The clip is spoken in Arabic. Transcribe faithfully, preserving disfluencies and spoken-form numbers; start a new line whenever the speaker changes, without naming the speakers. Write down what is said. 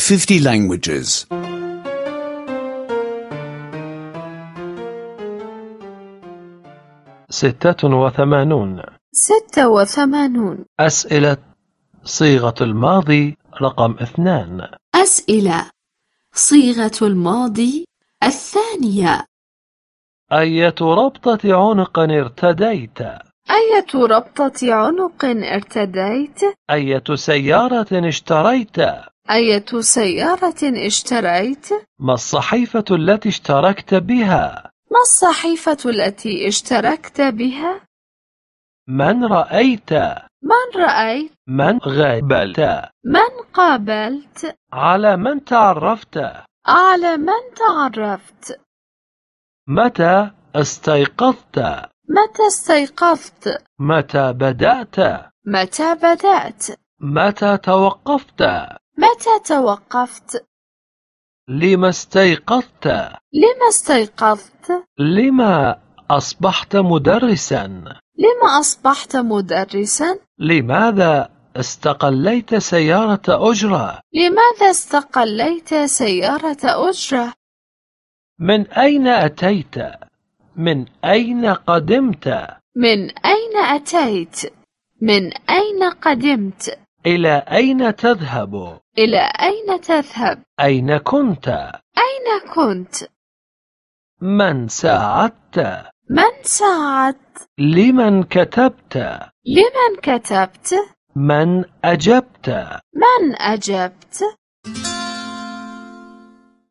fifty languages.
ستة وثمانون.
ستة وثمانون.
أسئلة صيغة الماضي رقم اثنان.
أسئلة صيغة الماضي الثانية.
أية ربطة عنق ارتديت؟
أية ربطة عنق ارتديت؟
أية سيارة اشتريت؟
أية سيارة اشتريت؟
ما الصحيفة التي اشتركت بها؟
ما الصحيفة التي اشتركت بها؟
من رأيت؟
من رأيت؟
من قابلت؟
من قابلت؟
على من تعرفت؟
على من تعرفت؟
متى استيقظت؟
متى استيقظت؟
متى بدأت؟
متى بدأت؟
متى توقفت؟
متى توقفت؟
لما استيقظت؟
لما استيقظت؟
لما أصبحت مدرسا؟
لما أصبحت مدرسا؟
لماذا استقليت سيارة أجرة؟
لماذا استقليت سيارة أجرة؟
من أين أتيت؟ من أين قدمت؟
من أين أتيت؟ من أين قدمت؟
إلى أين تذهب؟
إلى أين تذهب؟
أين كنت؟
أين كنت؟
من ساعدت؟
من ساعدت؟
لمن كتبت؟
لمن كتبت؟
من أجبت؟
من أجبت؟